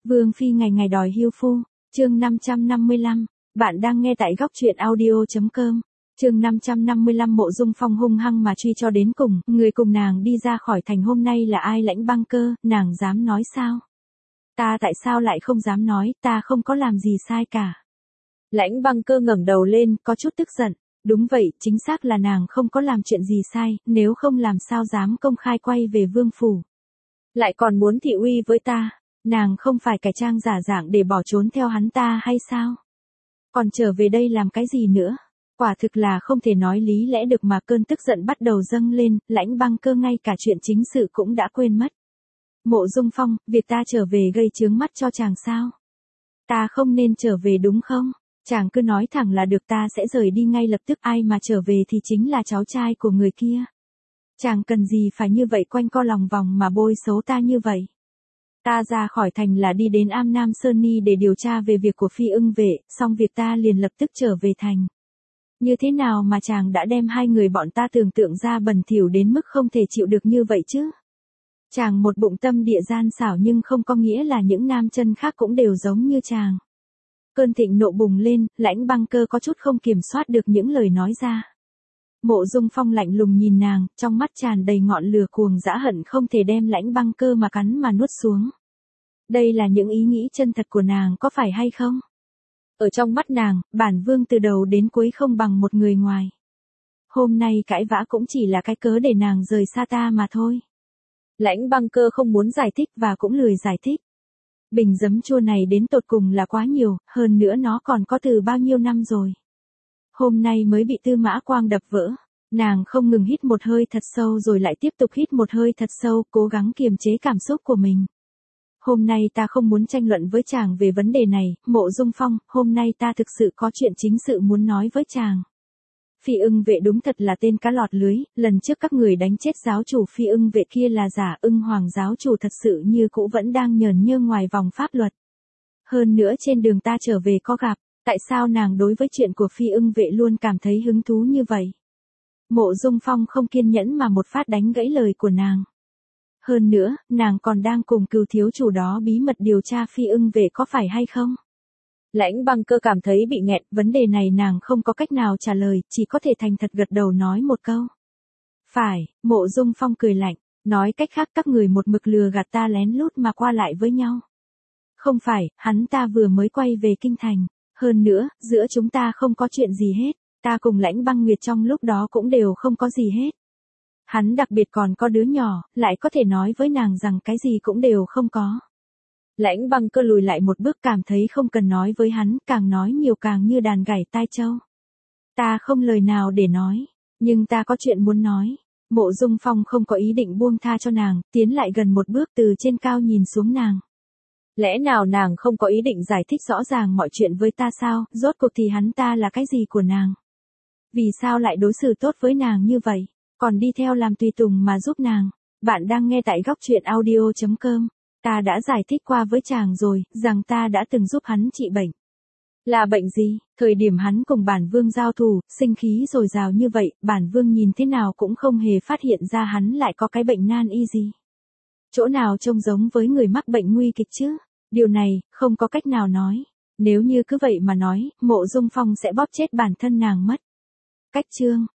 Vương phi ngày ngày đòi hiêu phu, chương 555, bạn đang nghe tại góc truyện audio.com. Chương 555 Mộ Dung Phong hung hăng mà truy cho đến cùng, người cùng nàng đi ra khỏi thành hôm nay là ai? Lãnh Băng Cơ, nàng dám nói sao? Ta tại sao lại không dám nói, ta không có làm gì sai cả. Lãnh Băng Cơ ngẩng đầu lên, có chút tức giận. Đúng vậy, chính xác là nàng không có làm chuyện gì sai, nếu không làm sao dám công khai quay về vương phủ. Lại còn muốn thị uy với ta, nàng không phải cải trang giả dạng để bỏ trốn theo hắn ta hay sao? Còn trở về đây làm cái gì nữa? Quả thực là không thể nói lý lẽ được mà cơn tức giận bắt đầu dâng lên, Lãnh Băng Cơ ngay cả chuyện chính sự cũng đã quên mất. Mộ Dung Phong, việc ta trở về gây chướng mắt cho chàng sao? Ta không nên trở về đúng không? Chàng cứ nói thẳng là được, ta sẽ rời đi ngay lập tức, ai mà trở về thì chính là cháu trai của người kia. Chàng cần gì phải như vậy quanh co lòng vòng mà bôi xấu ta như vậy. Ta ra khỏi thành là đi đến Am Nam Sơn Ni để điều tra về việc của Phi Ưng Vệ, xong việc ta liền lập tức trở về thành. Như thế nào mà chàng đã đem hai người bọn ta tưởng tượng ra bẩn thỉu đến mức không thể chịu được như vậy chứ? Chàng một bụng tâm địa gian xảo nhưng không có nghĩa là những nam chân khác cũng đều giống như chàng. Cơn thịnh nộ bùng lên, Lãnh Băng Cơ có chút không kiểm soát được những lời nói ra. Mộ Dung Phong lạnh lùng nhìn nàng, trong mắt tràn đầy ngọn lửa cuồng dã hận không thể đem Lãnh Băng Cơ mà cắn mà nuốt xuống. Đây là những ý nghĩ chân thật của nàng có phải hay không? Ở trong mắt nàng, bản vương từ đầu đến cuối không bằng một người ngoài. Hôm nay cãi vã cũng chỉ là cái cớ để nàng rời xa ta mà thôi. Lãnh Băng Cơ không muốn giải thích và cũng lười giải thích. Bình giấm chua này đến tột cùng là quá nhiều, hơn nữa nó còn có từ bao nhiêu năm rồi. Hôm nay mới bị Tư Mã Quang đập vỡ. Nàng không ngừng hít một hơi thật sâu rồi lại tiếp tục hít một hơi thật sâu, cố gắng kiềm chế cảm xúc của mình. Hôm nay ta không muốn tranh luận với chàng về vấn đề này, Mộ Dung Phong, hôm nay ta thực sự có chuyện chính sự muốn nói với chàng. Phi Ưng Vệ đúng thật là tên cá lọt lưới, lần trước các người đánh chết giáo chủ Phi Ưng Vệ kia là giả, Ưng Hoàng giáo chủ thật sự như cũ vẫn đang nhờn nhơ ngoài vòng pháp luật. Hơn nữa trên đường ta trở về có gặp, tại sao nàng đối với chuyện của Phi Ưng Vệ luôn cảm thấy hứng thú như vậy? Mộ Dung Phong không kiên nhẫn mà một phát đánh gãy lời của nàng. Hơn nữa, nàng còn đang cùng Cừu thiếu chủ đó bí mật điều tra Phi Ưng Vệ có phải hay không? Lãnh Băng Cơ cảm thấy bị nghẹn, vấn đề này nàng không có cách nào trả lời, chỉ có thể thành thật gật đầu nói một câu. Phải, Mộ Dung Phong cười lạnh, nói cách khác các người một mực lừa gạt ta lén lút mà qua lại với nhau. Không phải, hắn ta vừa mới quay về kinh thành, hơn nữa, giữa chúng ta không có chuyện gì hết, ta cùng Lãnh Băng Nguyệt trong lúc đó cũng đều không có gì hết. Hắn đặc biệt còn có đứa nhỏ, lại có thể nói với nàng rằng cái gì cũng đều không có. Lãnh Băng Cơ lùi lại một bước, cảm thấy không cần nói với hắn, càng nói nhiều càng như đàn gảy tai trâu. Ta không lời nào để nói, nhưng ta có chuyện muốn nói. Mộ Dung Phong không có ý định buông tha cho nàng, tiến lại gần một bước từ trên cao nhìn xuống nàng. Lẽ nào nàng không có ý định giải thích rõ ràng mọi chuyện với ta sao, rốt cuộc thì hắn ta là cái gì của nàng? Vì sao lại đối xử tốt với nàng như vậy, còn đi theo làm tùy tùng mà giúp nàng? Bạn đang nghe tại góc truyện audio.com. Ta đã giải thích qua với chàng rồi, rằng ta đã từng giúp hắn trị bệnh. Là bệnh gì? Thời điểm hắn cùng bản vương giao thủ, sinh khí dồi dào như vậy, bản vương nhìn thế nào cũng không hề phát hiện ra hắn lại có cái bệnh nan y gì. Chỗ nào trông giống với người mắc bệnh nguy kịch chứ? Điều này, không có cách nào nói. Nếu như cứ vậy mà nói, Mộ Dung Phong sẽ bóp chết bản thân nàng mất. Cách chương